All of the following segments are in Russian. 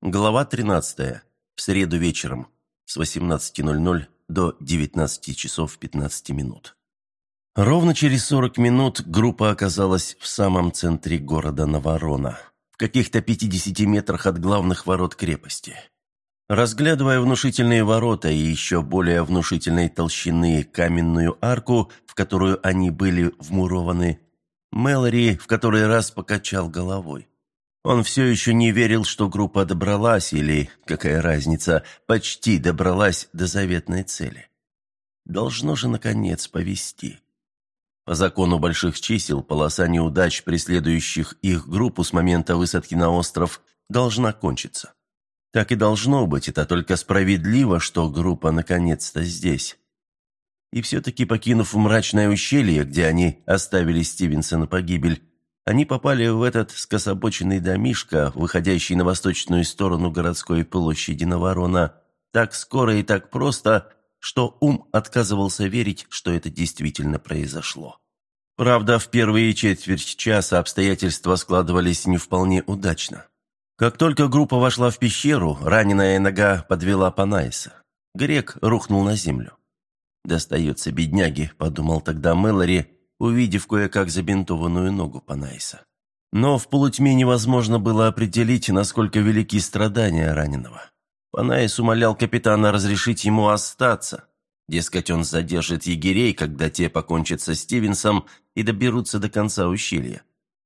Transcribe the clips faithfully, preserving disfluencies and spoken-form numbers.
Глава тринадцатая. В среду вечером с восемнадцати ноль-ноль до девятнадцати часов пятнадцати минут. Ровно через сорок минут группа оказалась в самом центре города Наворона, в каких-то пятидесяти метрах от главных ворот крепости. Разглядывая внушительные ворота и еще более внушительной толщины каменную арку, в которую они были вмурованы, Мэлори в который раз покачал головой. Он все еще не верил, что группа добралась, или, какая разница, почти добралась до заветной цели. Должно же, наконец, повезти. По закону больших чисел, полоса неудач, преследующих их группу с момента высадки на остров, должна кончиться. Так и должно быть, это только справедливо, что группа наконец-то здесь. И все-таки, покинув мрачное ущелье, где они оставили Стивенса на погибель, они попали в этот скособоченный домишко, выходящий на восточную сторону городской площади Наворона, так скоро и так просто, что ум отказывался верить, что это действительно произошло. Правда, в первые четверть часа обстоятельства складывались не вполне удачно. Как только группа вошла в пещеру, раненая нога подвела Панаиса. Грек рухнул на землю. «Достается бедняге», — подумал тогда Мэлори, увидев кое-как забинтованную ногу Панаиса. Но в полутьме невозможно было определить, насколько велики страдания раненого. Панаис умолял капитана разрешить ему остаться. Дескать, он задержит егерей, когда те покончат со Стивенсом и доберутся до конца ущелья.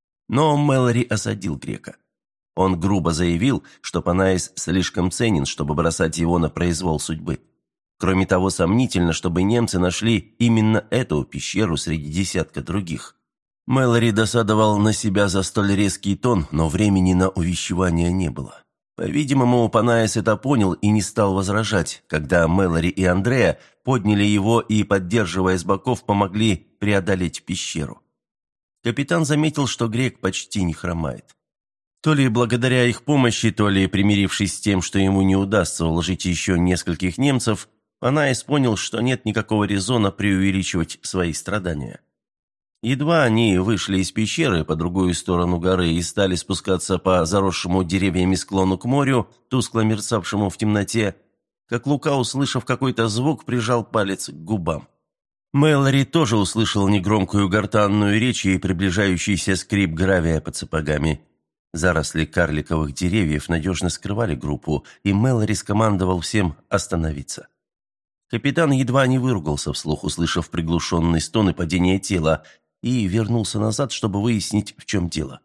Но Мэлори осадил Грека. Он грубо заявил, что Панаис слишком ценен, чтобы бросать его на произвол судьбы. Кроме того, сомнительно, чтобы немцы нашли именно эту пещеру среди десятка других. Мэлори досадовал на себя за столь резкий тон, но времени на увещевание не было. По-видимому, Панаис это понял и не стал возражать, когда Мэлори и Андреа подняли его и, поддерживая с боков, помогли преодолеть пещеру. Капитан заметил, что Грек почти не хромает. То ли благодаря их помощи, то ли примирившись с тем, что ему не удастся уложить еще нескольких немцев, Панаис понял, что нет никакого резона преувеличивать свои страдания. Едва они вышли из пещеры по другую сторону горы и стали спускаться по заросшему деревьями склону к морю, тускло мерцавшему в темноте, как Лука, услышав какой-то звук, прижал палец к губам. Мэлори тоже услышал негромкую гортанную речь и приближающийся скрип гравия под сапогами. Заросли карликовых деревьев надежно скрывали группу, и Мэлори скомандовал всем остановиться. Капитан едва не выругался вслух, услышав приглушенный стон и падение тела, и вернулся назад, чтобы выяснить, в чем дело.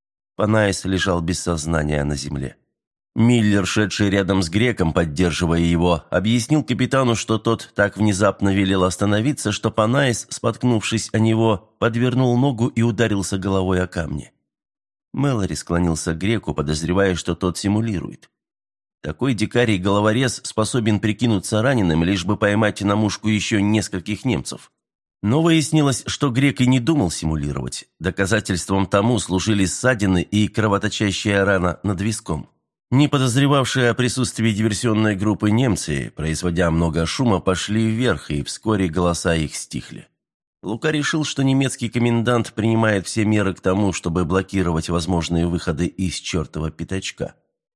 Панаис лежал без сознания на земле. Миллер, шедший рядом с Греком, поддерживая его, объяснил капитану, что тот так внезапно велел остановиться, что Панаис, споткнувшись о него, подвернул ногу и ударился головой о камни. Мэлори склонился к Греку, подозревая, что тот симулирует. Такой дикарь и головорез способен прикинуться раненым, лишь бы поймать на мушку еще нескольких немцев. Но выяснилось, что Грек и не думал симулировать. Доказательством тому служили ссадины и кровоточащая рана над виском. Не подозревавшие о присутствии диверсионной группы немцы, производя много шума, пошли вверх, и вскоре голоса их стихли. Лука решил, что немецкий комендант принимает все меры к тому, чтобы блокировать возможные выходы из чертова пятачка.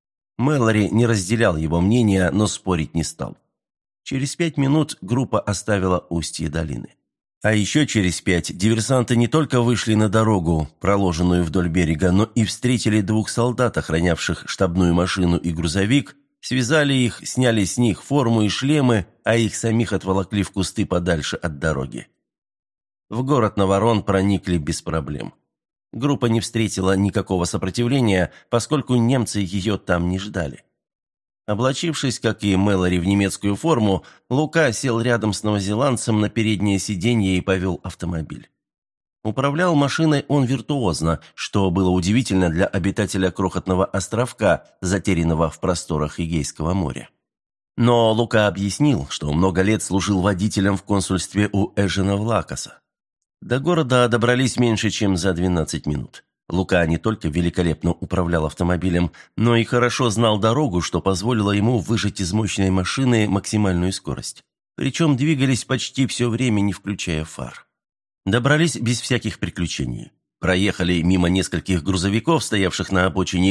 Мэлори не разделял его мнения, но спорить не стал. Через пять минут группа оставила устье долины. А еще через пять диверсанты не только вышли на дорогу, проложенную вдоль берега, но и встретили двух солдат, охранявших штабную машину и грузовик, связали их, сняли с них форму и шлемы, а их самих отволокли в кусты подальше от дороги. В город Наворон проникли без проблем. Группа не встретила никакого сопротивления, поскольку немцы ее там не ждали. Облачившись, как и Мэлори, в немецкую форму, Лука сел рядом с новозеландцем на переднее сиденье и повел автомобиль. Управлял машиной он виртуозно, что было удивительно для обитателя крохотного островка, затерянного в просторах Эгейского моря. Но Лука объяснил, что много лет служил водителем в консульстве у Эжена Влакаса. До города добрались меньше, чем за двенадцать минут. Лука не только великолепно управлял автомобилем, но и хорошо знал дорогу, что позволило ему выжать из мощной машины максимальную скорость. Причем двигались почти все время, не включая фар. Добрались без всяких приключений. Проехали мимо нескольких грузовиков, стоявших на обочине,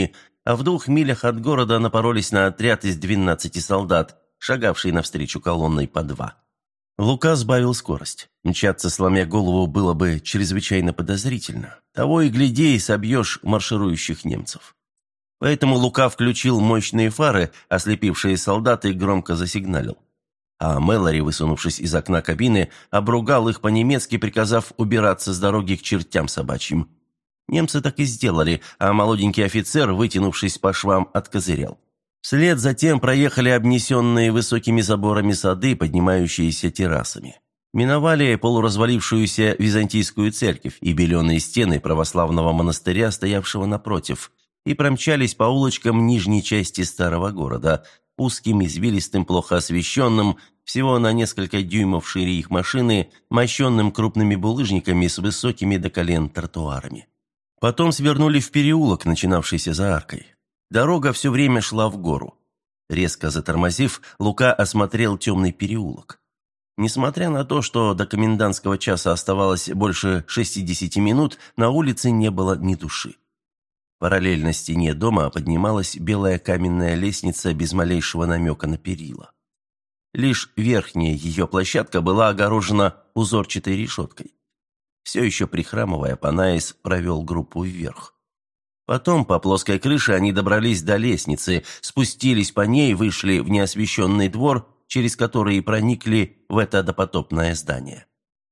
а в двух милях от города напоролись на отряд из двенадцати солдат, шагавший навстречу колонной по два. Лука сбавил скорость. Мчаться, сломя голову, было бы чрезвычайно подозрительно. Того и гляди, и собьешь марширующих немцев. Поэтому Лука включил мощные фары, ослепившие солдаты громко засигналил. А Мэлори, высунувшись из окна кабины, обругал их по-немецки, приказав убираться с дороги к чертям собачьим. Немцы так и сделали, а молоденький офицер, вытянувшись по швам, откозырял. Вслед затем проехали обнесенные высокими заборами сады, поднимающиеся террасами. Миновали полуразвалившуюся византийскую церковь и беленые стены православного монастыря, стоявшего напротив, и промчались по улочкам нижней части старого города, узким, извилистым, плохо освещенным, всего на несколько дюймов шире их машины, мощенным крупными булыжниками с высокими до колен тротуарами. Потом свернули в переулок, начинавшийся за аркой. Дорога все время шла в гору. Резко затормозив, Лука осмотрел темный переулок. Несмотря на то, что до комендантского часа оставалось больше шестидесяти минут, на улице не было ни души. Параллельно стене дома поднималась белая каменная лестница без малейшего намека на перила. Лишь верхняя ее площадка была огорожена узорчатой решеткой. Все еще прихрамывая, Панаис провел группу вверх. Потом по плоской крыше они добрались до лестницы, спустились по ней, вышли в неосвещенный двор, через который проникли в это допотопное здание.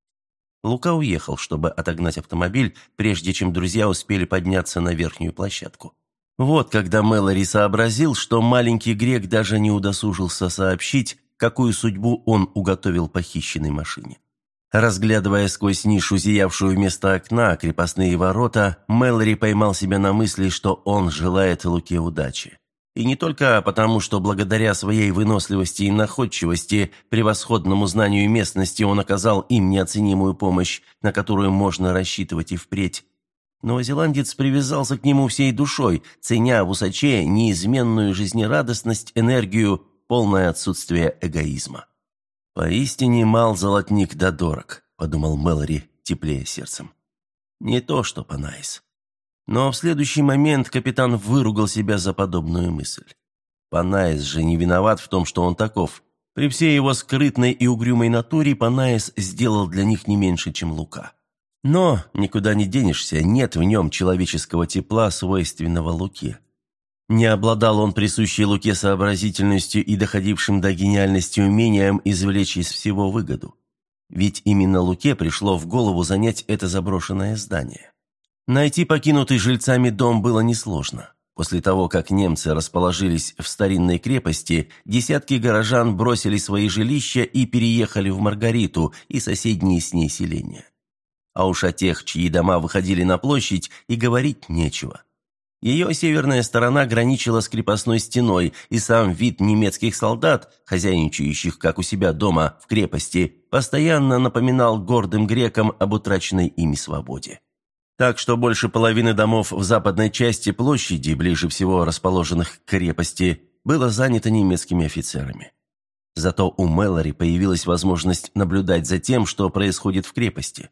Лука уехал, чтобы отогнать автомобиль, прежде чем друзья успели подняться на верхнюю площадку. Вот когда Мэлори сообразил, что маленький грек даже не удосужился сообщить, какую судьбу он уготовил похищенной машине. Разглядывая сквозь нишу, зиявшую вместо окна, крепостные ворота, Мэлори поймал себя на мысли, что он желает Луке удачи. И не только потому, что благодаря своей выносливости и находчивости, превосходному знанию местности он оказал им неоценимую помощь, на которую можно рассчитывать и впредь. Новозеландец привязался к нему всей душой, ценя в усаче неизменную жизнерадостность, энергию, полное отсутствие эгоизма. «Поистине мал золотник да дорог», — подумал Мэлори, теплее сердцем. «Не то, что Панаис». Но в следующий момент капитан выругал себя за подобную мысль. Панаис же не виноват в том, что он таков. При всей его скрытной и угрюмой натуре Панаис сделал для них не меньше, чем Лука. Но никуда не денешься, нет в нем человеческого тепла, свойственного Луке. Не обладал он присущей Луке сообразительностью и доходившим до гениальности умением извлечь из всего выгоду. Ведь именно Луке пришло в голову занять это заброшенное здание. Найти покинутый жильцами дом было несложно. После того, как немцы расположились в старинной крепости, десятки горожан бросили свои жилища и переехали в Маргариту и соседние с ней селения. А уж о тех, чьи дома выходили на площадь, и говорить нечего. Ее северная сторона граничила с крепостной стеной, и сам вид немецких солдат, хозяйничающих, как у себя дома, в крепости, постоянно напоминал гордым грекам об утраченной ими свободе. Так что больше половины домов в западной части площади, ближе всего расположенных к крепости, было занято немецкими офицерами. Зато у Мэлори появилась возможность наблюдать за тем, что происходит в крепости.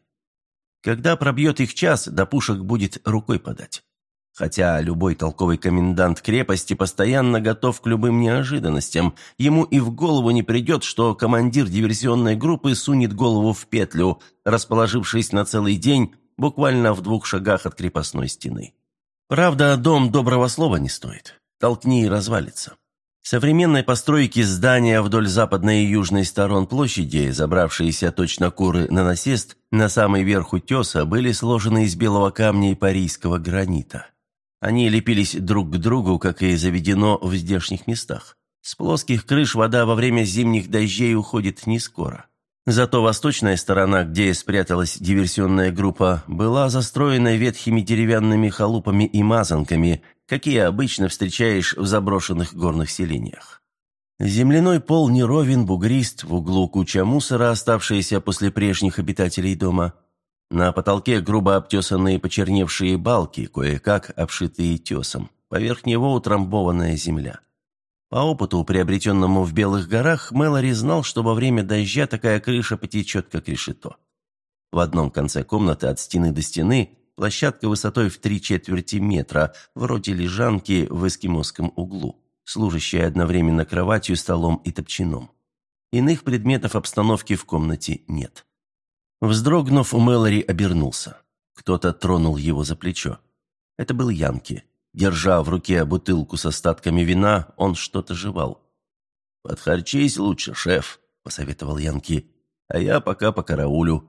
Когда пробьет их час, до пушек будет рукой подать. Хотя любой толковый комендант крепости постоянно готов к любым неожиданностям, ему и в голову не придет, что командир диверсионной группы сунет голову в петлю, расположившись на целый день буквально в двух шагах от крепостной стены. Правда, дом доброго слова не стоит. Толкни и развалится. Современной постройки здания вдоль западной и южной сторон площади, забравшиеся точно куры на насест, на самый верх утеса были сложены из белого камня и парийского гранита. Они лепились друг к другу, как и заведено в здешних местах. С плоских крыш вода во время зимних дождей уходит не скоро. Зато восточная сторона, где спряталась диверсионная группа, была застроена ветхими деревянными халупами и мазанками, какие обычно встречаешь в заброшенных горных селениях. Земляной пол неровен, бугрист, в углу куча мусора, оставшаяся после прежних обитателей дома. На потолке грубо обтесанные почерневшие балки, кое-как обшитые тесом. Поверх него утрамбованная земля. По опыту, приобретенному в Белых горах, Мэлори знал, что во время дождя такая крыша потечет, как решето. В одном конце комнаты от стены до стены Площадка высотой в три четверти метра, вроде лежанки в эскимосском углу, служащая одновременно кроватью, столом и топчаном. Иных предметов обстановки в комнате нет. Вздрогнув, Мэлори обернулся. Кто-то тронул его за плечо. Это был Янки. Держа в руке бутылку с остатками вина, он что-то жевал. «Подхарчись лучше, шеф», — посоветовал Янки, — «а я пока покараулю».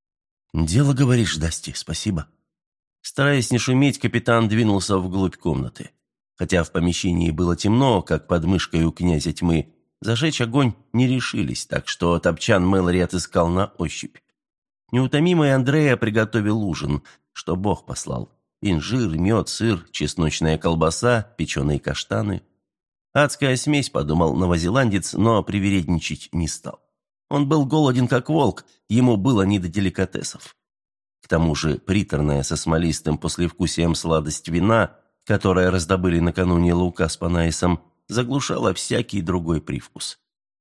«Дело, говоришь, Дасти, спасибо». Стараясь не шуметь, капитан двинулся вглубь комнаты. Хотя в помещении было темно, как под мышкой у князя тьмы, зажечь огонь не решились, так что топчан Мэлори отыскал на ощупь. Неутомимый Андреа приготовил ужин, что Бог послал. Инжир, мед, сыр, чесночная колбаса, печеные каштаны. Адская смесь, подумал новозеландец, но привередничать не стал. Он был голоден, как волк, ему было не до деликатесов. К тому же приторная со смолистым послевкусием сладость вина, которое раздобыли накануне Лука с Панаисом, заглушала всякий другой привкус.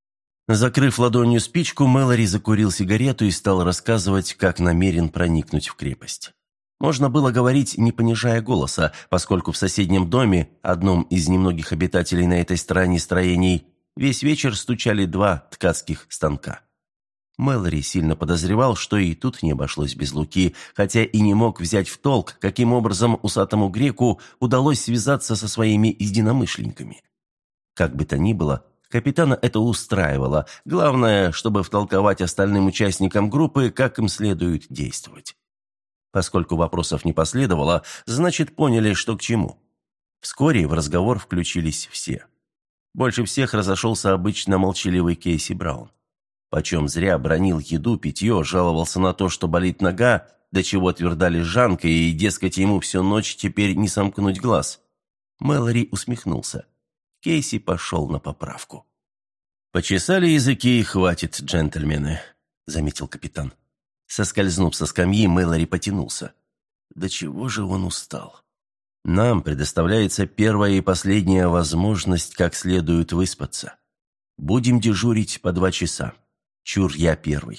Закрыв ладонью спичку, Мэлори закурил сигарету и стал рассказывать, как намерен проникнуть в крепость. Можно было говорить, не понижая голоса, поскольку в соседнем доме, одном из немногих обитателей на этой стороне строений, весь вечер стучали два ткацких станка. Мэлори сильно подозревал, что и тут не обошлось без Луки, хотя и не мог взять в толк, каким образом усатому греку удалось связаться со своими единомышленниками. Как бы то ни было, капитана это устраивало, главное, чтобы втолковать остальным участникам группы, как им следует действовать. Поскольку вопросов не последовало, значит, поняли, что к чему. Вскоре в разговор включились все. Больше всех разошелся обычно молчаливый Кейси Браун. Почем зря бранил еду, питье, жаловался на то, что болит нога, до чего тверда лежанка, и, дескать, ему всю ночь теперь не сомкнуть глаз. Мэлори усмехнулся. Кейси пошел на поправку. «Почесали языки, и хватит, джентльмены», — заметил капитан. Соскользнув со скамьи, Мэлори потянулся. До чего же он устал? Нам предоставляется первая и последняя возможность как следует выспаться. Будем дежурить по два часа. Чур я первый.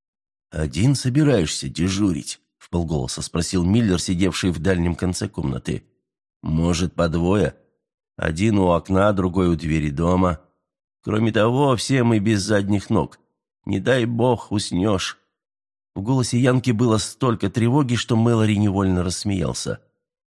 «Один собираешься дежурить?» — вполголоса спросил Миллер, сидевший в дальнем конце комнаты. «Может, по двое? Один у окна, другой у двери дома. Кроме того, все мы без задних ног. Не дай бог уснешь». В голосе Янки было столько тревоги, что Мэлори невольно рассмеялся.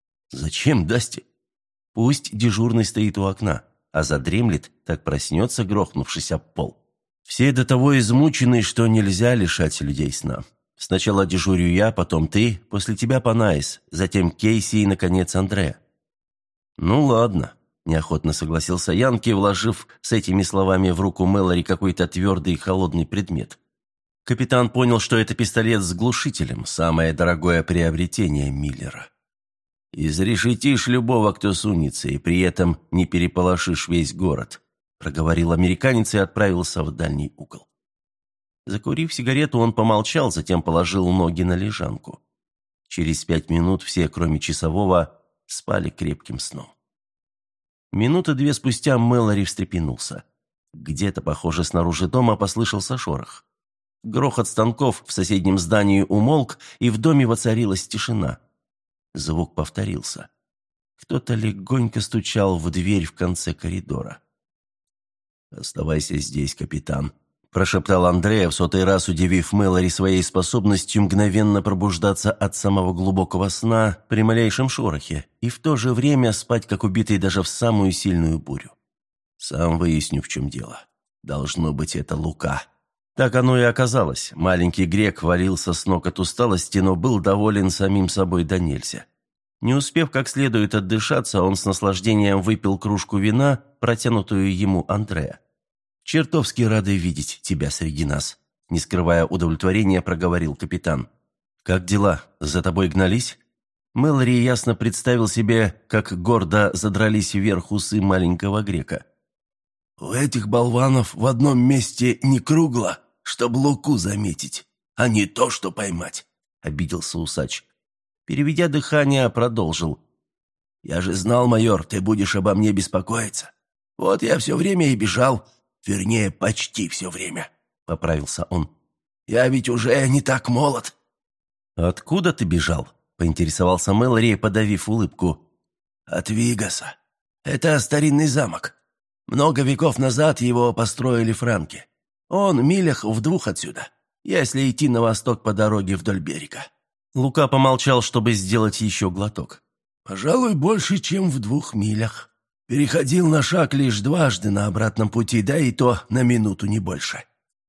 «Зачем, Дасти? Пусть дежурный стоит у окна, а задремлет, так проснется, грохнувшись об пол. Все до того измучены, что нельзя лишать людей сна. Сначала дежурю я, потом ты, после тебя Панаис, затем Кейси и, наконец, Андреа». «Ну ладно», – неохотно согласился Янки, вложив с этими словами в руку Мэлори какой-то твердый и холодный предмет. Капитан понял, что это пистолет с глушителем, самое дорогое приобретение Миллера. «Изрешетишь любого, кто сунется, и при этом не переполошишь весь город», проговорил американец и отправился в дальний угол. Закурив сигарету, он помолчал, затем положил ноги на лежанку. Через пять минут все, кроме часового, спали крепким сном. Минуты две спустя Мэлори встрепенулся. Где-то, похоже, снаружи дома послышался шорох. Грохот станков в соседнем здании умолк, и в доме воцарилась тишина. Звук повторился. Кто-то легонько стучал в дверь в конце коридора. «Оставайся здесь, капитан», – прошептал Андреа, в сотый раз удивив Мэлори своей способностью мгновенно пробуждаться от самого глубокого сна при малейшем шорохе и в то же время спать, как убитый, даже в самую сильную бурю. «Сам выясню, в чем дело. Должно быть, это Лука». Так оно и оказалось. Маленький грек валился с ног от усталости, но был доволен самим собой до нельзя. Не успев как следует отдышаться, он с наслаждением выпил кружку вина, протянутую ему Андреа. «Чертовски рады видеть тебя среди нас», – не скрывая удовлетворения, проговорил капитан. «Как дела? За тобой гнались?» Мэлори ясно представил себе, как гордо задрались вверх усы маленького грека. «У этих болванов в одном месте не кругло, чтоб Луку заметить, а не то, что поймать», — обиделся усач. Переведя дыхание, продолжил. «Я же знал, майор, ты будешь обо мне беспокоиться. Вот я все время и бежал, вернее, почти все время», — поправился он. «Я ведь уже не так молод». «Откуда ты бежал?» – поинтересовался Мэлори, подавив улыбку. «От Вигаса. Это старинный замок. Много веков назад его построили франки. Он милях в двух отсюда, если идти на восток по дороге вдоль берега». Лука помолчал, чтобы сделать еще глоток. «Пожалуй, больше, чем в двух милях. Переходил на шаг лишь дважды на обратном пути, да и то на минуту, не больше».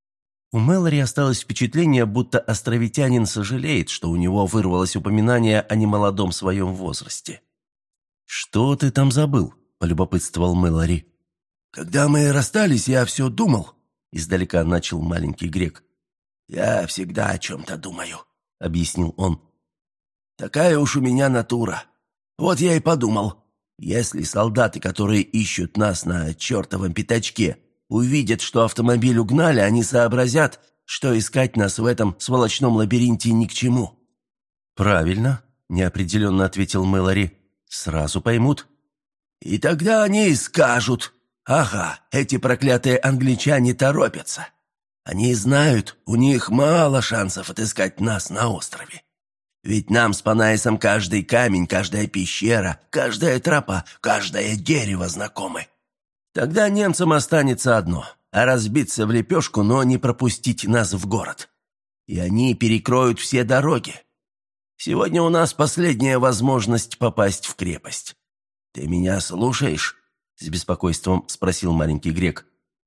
У Мэлори осталось впечатление, будто островитянин сожалеет, что у него вырвалось упоминание о немолодом своем возрасте. «Что ты там забыл?» – полюбопытствовал Мэлори. «Когда мы расстались, я все думал», – издалека начал маленький грек. «Я всегда о чем-то думаю», – объяснил он. «Такая уж у меня натура. Вот я и подумал, если солдаты, которые ищут нас на чертовом пятачке, увидят, что автомобиль угнали, они сообразят, что искать нас в этом сволочном лабиринте ни к чему». «Правильно», – неопределенно ответил Мэлори. «Сразу поймут». «И тогда они и скажут, ага, эти проклятые англичане торопятся. Они знают, у них мало шансов отыскать нас на острове. Ведь нам с Панаисом каждый камень, каждая пещера, каждая тропа, каждое дерево знакомы. Тогда немцам останется одно – разбиться в лепешку, но не пропустить нас в город. И они перекроют все дороги. Сегодня у нас последняя возможность попасть в крепость. Ты меня слушаешь?» – с беспокойством спросил маленький грек.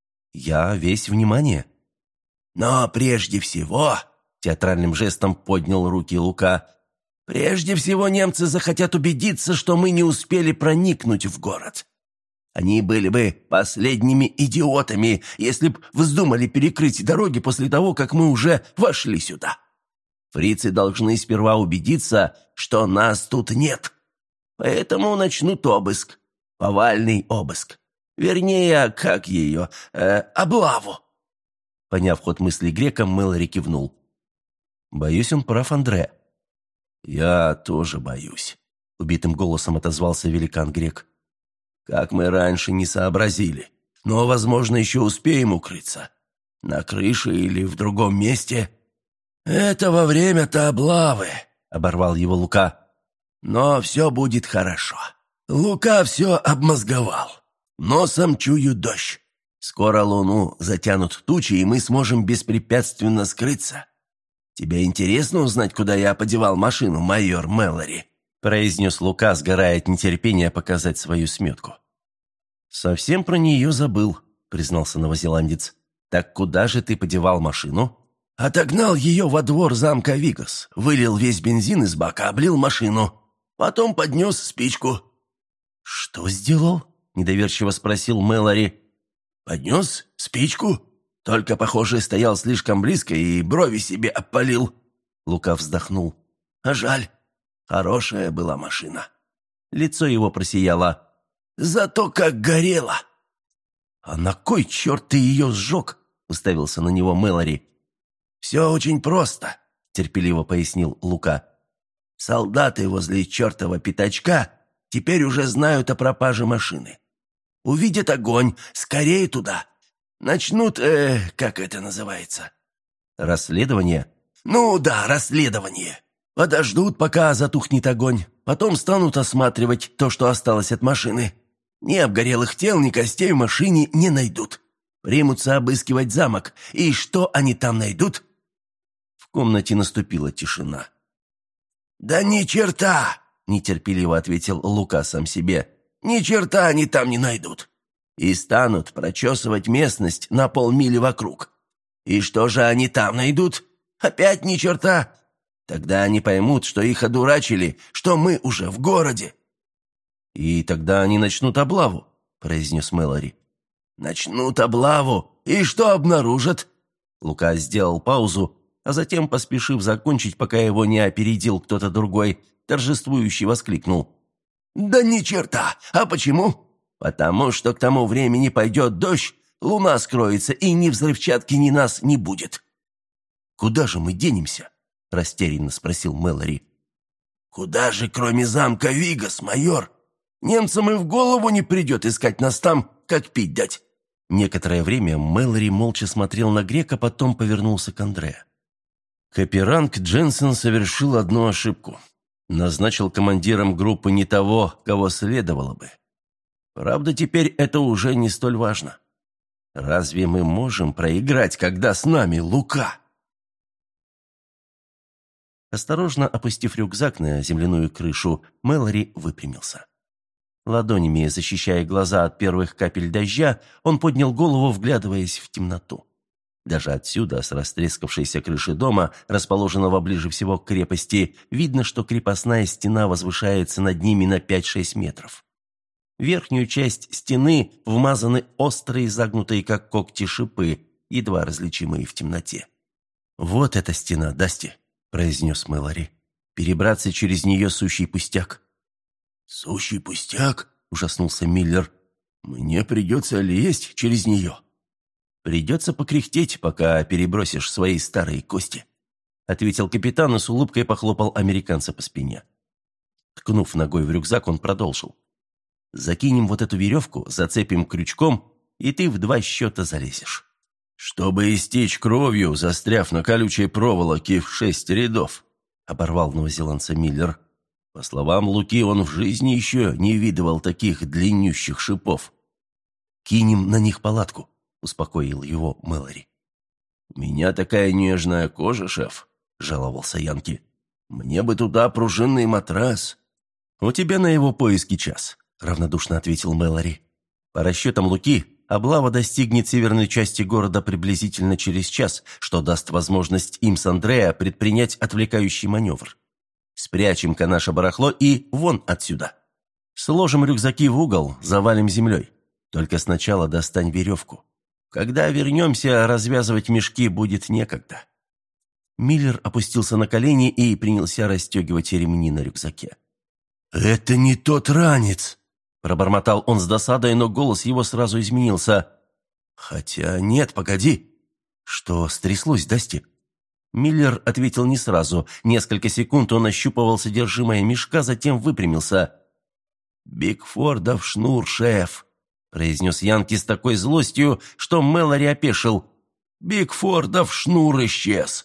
«Я весь внимание». «Но прежде всего...» – театральным жестом поднял руки Лука. «Прежде всего немцы захотят убедиться, что мы не успели проникнуть в город. Они были бы последними идиотами, если б вздумали перекрыть дороги после того, как мы уже вошли сюда. Фрицы должны сперва убедиться, что нас тут нет. Поэтому начнут обыск, повальный обыск. Вернее, как ее, э, облаву». Поняв ход мыслей грека, Мэлори кивнул. «Боюсь, он прав, Андре». «Я тоже боюсь», — убитым голосом отозвался великан-грек. «Как мы раньше не сообразили, но, возможно, еще успеем укрыться. На крыше или в другом месте». «Это во время-то облавы», — оборвал его Лука. «Но все будет хорошо. Лука все обмозговал. Носом чую дождь. Скоро луну затянут тучи, и мы сможем беспрепятственно скрыться. Тебе интересно узнать, куда я подевал машину, майор Мэлори?» произнес Лука, сгорая от нетерпения показать свою сметку. «Совсем про нее забыл», — признался новозеландец. «Так куда же ты подевал машину?» «Отогнал ее во двор замка Вигас, вылил весь бензин из бака, облил машину. Потом поднес спичку». «Что сделал?» — недоверчиво спросил Мэлори. «Поднес спичку. Только, похоже, стоял слишком близко и брови себе опалил». Лука вздохнул. «А жаль. Хорошая была машина». Лицо его просияло. «Зато как горело!» «А на кой черт ты ее сжег?» — уставился на него Мэлори. «Все очень просто», — терпеливо пояснил Лука. «Солдаты возле чертова пятачка теперь уже знают о пропаже машины. Увидят огонь, скорее туда. Начнут, э, как это называется?» «Расследование?» «Ну да, расследование. Подождут, пока затухнет огонь. Потом станут осматривать то, что осталось от машины. Ни обгорелых тел, ни костей в машине не найдут. Примутся обыскивать замок. И что они там найдут?» В комнате наступила тишина. «Да ни черта!» – нетерпеливо ответил Лука сам себе. «Ни черта они там не найдут. И станут прочесывать местность на полмили вокруг. И что же они там найдут? Опять ни черта. Тогда они поймут, что их одурачили, что мы уже в городе». «И тогда они начнут облаву», – произнес Мэлори. «Начнут облаву. И что обнаружат?» Лука сделал паузу, а затем, поспешив закончить, пока его не опередил кто-то другой, торжествующе воскликнул. «Да ни черта! А почему? Потому что к тому времени пойдет дождь, луна скроется, и ни взрывчатки, ни нас не будет». «Куда же мы денемся?» – растерянно спросил Мэлори. «Куда же, кроме замка Вигас, майор? Немцам и в голову не придет искать нас там, как пить дать». Некоторое время Мэлори молча смотрел на грека, потом повернулся к Андре. «Каперанг Дженсен совершил одну ошибку. Назначил командиром группы не того, кого следовало бы. Правда, теперь это уже не столь важно. Разве мы можем проиграть, когда с нами Лука? Осторожно опустив рюкзак на земляную крышу, Мэлори выпрямился. Ладонями защищая глаза от первых капель дождя, он поднял голову, вглядываясь в темноту. Даже отсюда, с растрескавшейся крыши дома, расположенного ближе всего к крепости, видно, что крепостная стена возвышается над ними на пять-шесть метров. В верхнюю часть стены вмазаны острые, загнутые как когти шипы, едва различимые в темноте. «Вот эта стена, Дасти», — произнес Мэлори. «Перебраться через нее сущий пустяк». «Сущий пустяк?» – ужаснулся Миллер. «Мне придется лезть через нее». «Придется покряхтеть, пока перебросишь свои старые кости», — ответил капитан и с улыбкой похлопал американца по спине. Ткнув ногой в рюкзак, он продолжил. «Закинем вот эту веревку, зацепим крючком, и ты в два счета залезешь». «Чтобы истечь кровью, застряв на колючей проволоке в шесть рядов», — оборвал новозеландца Миллер. По словам Луки, он в жизни еще не видывал таких длиннющих шипов. «Кинем на них палатку», — успокоил его Мэлори. «У меня такая нежная кожа, шеф», — жаловался Янки. «Мне бы туда пружинный матрас». «У тебя на его поиски час», — равнодушно ответил Мэлори. «По расчетам Луки, облава достигнет северной части города приблизительно через час, что даст возможность им с Андреа предпринять отвлекающий маневр. Спрячем-ка наше барахло и вон отсюда. Сложим рюкзаки в угол, завалим землей. Только сначала достань веревку. Когда вернемся, развязывать мешки будет некогда». Миллер опустился на колени и принялся расстегивать ремни на рюкзаке. «Это не тот ранец!» – пробормотал он с досадой, но голос его сразу изменился. «Хотя нет, погоди!» «Что стряслось, Дасти?» Миллер ответил не сразу. Несколько секунд он ощупывал содержимое мешка, затем выпрямился. «Бигфордов шнур, шеф!» – произнес Янки с такой злостью, что Мэлори опешил. «Бигфордов шнур исчез!»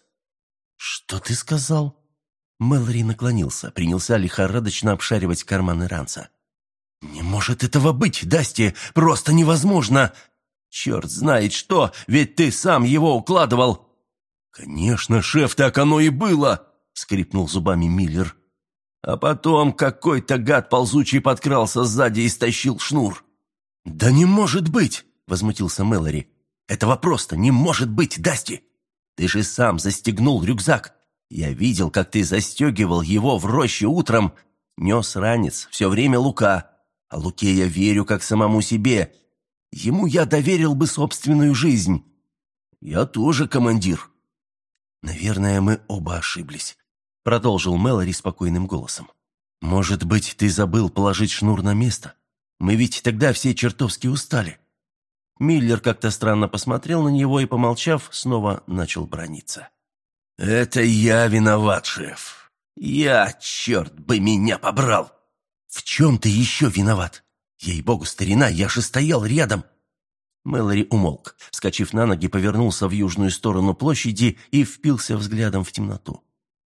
«Что ты сказал?» Мэлори наклонился, принялся лихорадочно обшаривать карманы ранца. «Не может этого быть, Дасти! Просто невозможно! Черт знает что, ведь ты сам его укладывал!» «Конечно, шеф, так оно и было!» — скрипнул зубами Миллер. «А потом какой-то гад ползучий подкрался сзади и стащил шнур». «Да не может быть!» — возмутился Мэлори. «Этого просто не может быть, Дасти! Ты же сам застегнул рюкзак. Я видел, как ты застегивал его в роще утром. Нес ранец, все время Лука. А Луке я верю как самому себе. Ему я доверил бы собственную жизнь». «Я тоже командир». «Наверное, мы оба ошиблись», — продолжил Мэлори спокойным голосом. «Может быть, ты забыл положить шнур на место? Мы ведь тогда все чертовски устали». Миллер как-то странно посмотрел на него и, помолчав, снова начал браниться. «Это я виноват, шеф. Я, черт бы меня побрал!» «В чем ты еще виноват? Ей-богу, старина, я же стоял рядом!» Мэлори умолк, вскочив на ноги, повернулся в южную сторону площади и впился взглядом в темноту.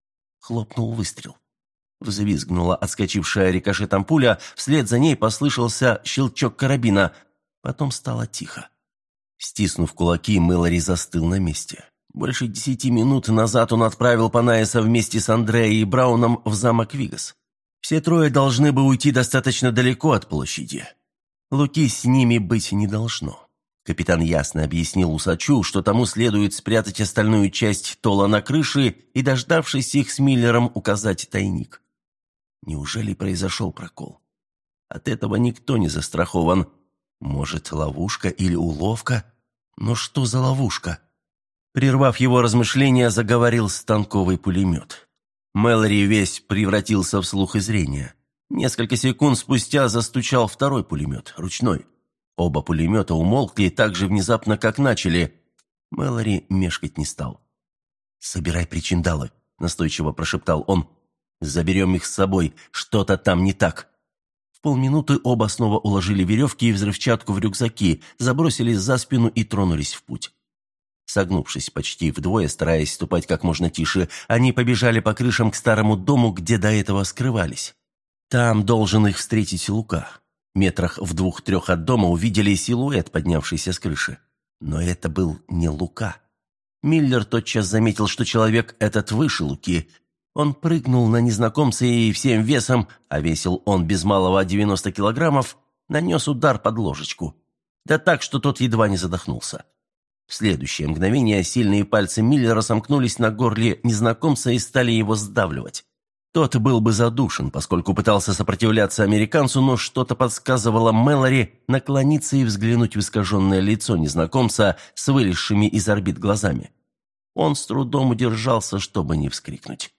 Хлопнул выстрел. Взвизгнула отскочившая рикошетом пуля, вслед за ней послышался щелчок карабина. Потом стало тихо. Стиснув кулаки, Мэлори застыл на месте. Больше десяти минут назад он отправил Панаеса вместе с Андреа и Брауном в замок Вигас. Все трое должны бы уйти достаточно далеко от площади. Луки с ними быть не должно. Капитан ясно объяснил усачу, что тому следует спрятать остальную часть тола на крыше и, дождавшись их с Миллером, указать тайник. Неужели произошел прокол? От этого никто не застрахован. Может, ловушка или уловка? Но что за ловушка? Прервав его размышления, заговорил станковый пулемет. Мэлори весь превратился в слух и зрение. Несколько секунд спустя застучал второй пулемет, ручной. Оба пулемета умолкли так же внезапно, как начали. Мэлори мешкать не стал. «Собирай причиндалы», — настойчиво прошептал он. «Заберем их с собой, что-то там не так». В полминуты оба снова уложили веревки и взрывчатку в рюкзаки, забросили за спину и тронулись в путь. Согнувшись почти вдвое, стараясь ступать как можно тише, они побежали по крышам к старому дому, где до этого скрывались. Там должен их встретить Лука. Метрах в двух-трех от дома увидели силуэт, поднявшийся с крыши. Но это был не Лука. Миллер тотчас заметил, что человек этот выше Луки. Он прыгнул на незнакомца и всем весом, а весил он без малого девяносто килограммов, нанес удар под ложечку. Да так, что тот едва не задохнулся. В следующее мгновение сильные пальцы Миллера сомкнулись на горле незнакомца и стали его сдавливать. Тот был бы задушен, поскольку пытался сопротивляться американцу, но что-то подсказывало Мэлори наклониться и взглянуть в искаженное лицо незнакомца с вылезшими из орбит глазами. Он с трудом удержался, чтобы не вскрикнуть.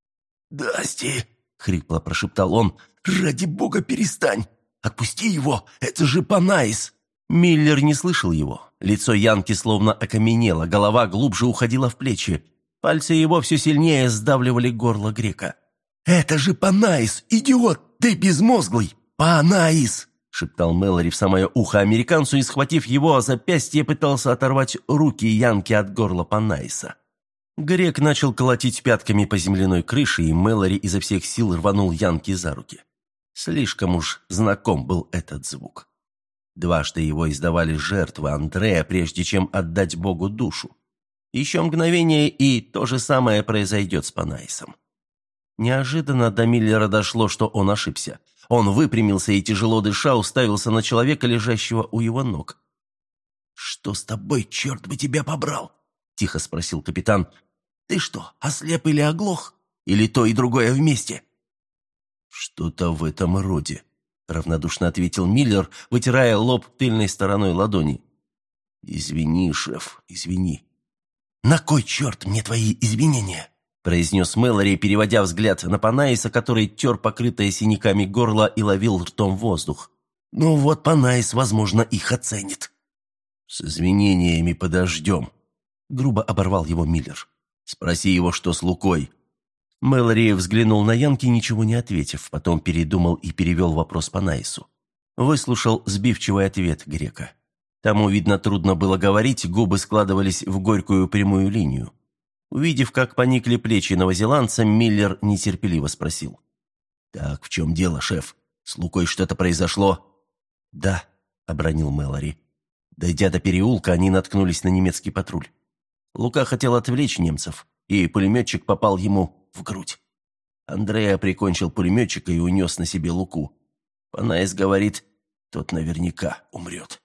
«Дасти!» — хрипло прошептал он. «Ради бога, перестань! Отпусти его! Это же Панаис!» Миллер не слышал его. Лицо Янки словно окаменело, голова глубже уходила в плечи. Пальцы его все сильнее сдавливали горло грека. «Это же Панаис, идиот! Ты безмозглый! Панаис!» — шептал Мэлори в самое ухо американцу и, схватив его за запястье, пытался оторвать руки Янки от горла Панаиса. Грек начал колотить пятками по земляной крыше, и Мэлори изо всех сил рванул Янки за руки. Слишком уж знаком был этот звук. Дважды его издавали жертвы Андрея, прежде чем отдать Богу душу. Еще мгновение, и то же самое произойдет с Панаисом. Неожиданно до Миллера дошло, что он ошибся. Он выпрямился и, тяжело дыша, уставился на человека, лежащего у его ног. «Что с тобой, черт бы тебя побрал?» – тихо спросил капитан. «Ты что, ослеп или оглох? Или то и другое вместе?» «Что-то в этом роде», – равнодушно ответил Миллер, вытирая лоб тыльной стороной ладони. «Извини, шеф, извини». «На кой черт мне твои извинения?» – произнес Мэлори, переводя взгляд на Панаиса, который тер покрытое синяками горло и ловил ртом воздух. «Ну вот Панаис, возможно, их оценит». «С извинениями подождем», – грубо оборвал его Миллер. «Спроси его, что с Лукой». Мэлори взглянул на Янки, ничего не ответив, потом передумал и перевел вопрос Панаису. Выслушал сбивчивый ответ грека. Тому, видно, трудно было говорить, губы складывались в горькую прямую линию. Увидев, как поникли плечи новозеландца, Миллер нетерпеливо спросил. «Так в чем дело, шеф? С Лукой что-то произошло?» «Да», — обронил Мэлори. Дойдя до переулка, они наткнулись на немецкий патруль. Лука хотел отвлечь немцев, и пулеметчик попал ему в грудь. Андреа прикончил пулеметчика и унес на себе Луку. Панаис говорит, тот наверняка умрет.